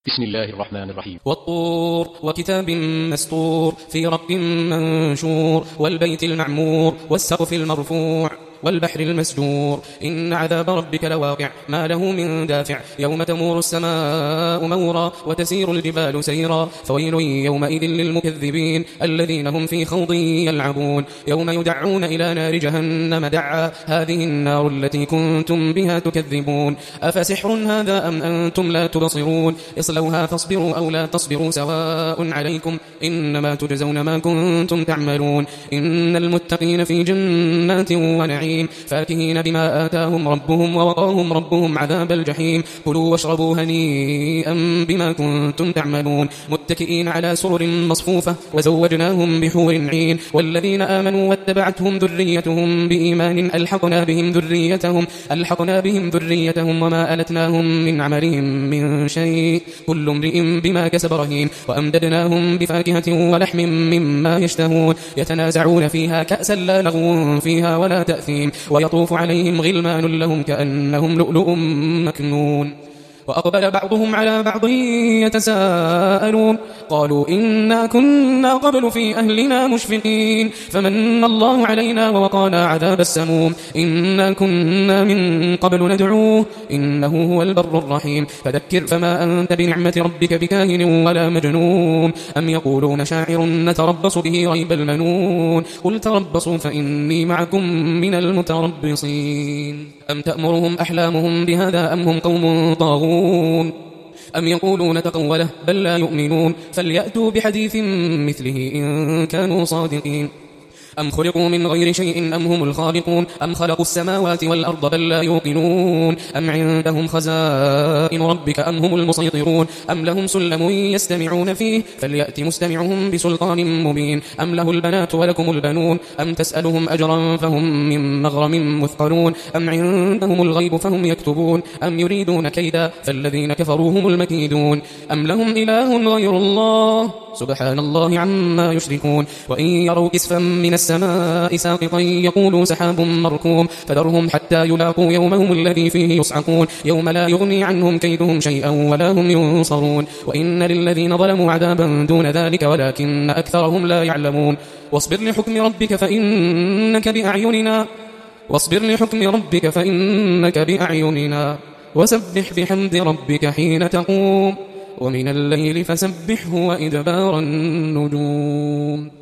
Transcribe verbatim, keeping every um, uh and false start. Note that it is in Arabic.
بسم الله الرحمن الرحيم. والطور وكتاب مسطور في رق منشور والبيت المعمور والسقف المرفوع والبحر المسجور إن عذاب ربك لواقع ما له من دافع يوم تمور السماء مورا وتسير الجبال سيرا فويل يومئذ للمكذبين الذين هم في خوض يلعبون يوم يدعون إلى نار جهنم دعا هذه النار التي كنتم بها تكذبون أفسحر هذا أم أنتم لا تبصرون اصلوها فاصبروا أو لا تصبروا سواء عليكم إنما تجزون ما كنتم تعملون إن المتقين في جنات ونعيم فاكهين بما آتاهم ربهم ووقاهم ربهم عذاب الجحيم كلوا واشربوا هنيئا بما كنتم تعملون متكئين على سرر مصفوفة وزوجناهم بحور عين والذين آمنوا واتبعتهم ذريتهم بإيمان ألحقنا بهم ذريتهم ألحقنا بهم ذريتهم وما ألتناهم من عملهم من شيء كل امرئ بما كسب رهين وأمددناهم بفاكهة ولحم مما يشتهون يتنازعون فيها كأسا لا لغو فيها ولا تأثيم ويطوف عليهم غلمان لهم كأنهم لؤلؤ مكنون وأقبل بعضهم على بعض يتساءلون قالوا إنا كنا قبل في أهلنا مشفقين فمن الله علينا ووقانا عذاب السموم إنا كنا من قبل ندعوه إنه هو البر الرحيم فذكر فما أنت بنعمة ربك بكاهن ولا مجنون أم يقولون شاعر نتربص به ريب المنون قل تربصوا فإني معكم من المتربصين أم تأمرهم أحلامهم بهذا أم هم قوم طاغون أم يقولون تقوله بل لا يؤمنون فليأتوا بحديث مثله إن كانوا صادقين أم خلقوا من غير شيء أم هم الخالقون أم خلقوا السماوات والأرض بل لا يوقنون أم عندهم خزائن ربك أم هم المسيطرون أم لهم سلم يستمعون فيه فليأت مستمعهم بسلطان مبين أم له البنات ولكم البنون أم تسألهم أجرا فهم من مغرم مثقلون أم عندهم الغيب فهم يكتبون أم يريدون كيدا فالذين كفروا هم المكيدون أم لهم إله غير الله سبحان الله عما يشركون وإن يروا كسفا من السماء ساقطا يقولوا سحاب مركوم فذرهم حتى يلاقوا يومهم الذي فيه يصعقون يوم لا يغني عنهم كيدهم شيئا ولا هم ينصرون وإن للذين ظلموا عذابا دون ذلك ولكن أكثرهم لا يعلمون واصبر لحكم ربك فإنك بأعيننا واصبر لحكم ربك فإنك بأعيننا وسبح بحمد ربك حين تقوم ومن الليل فسبحه وإدبار النجوم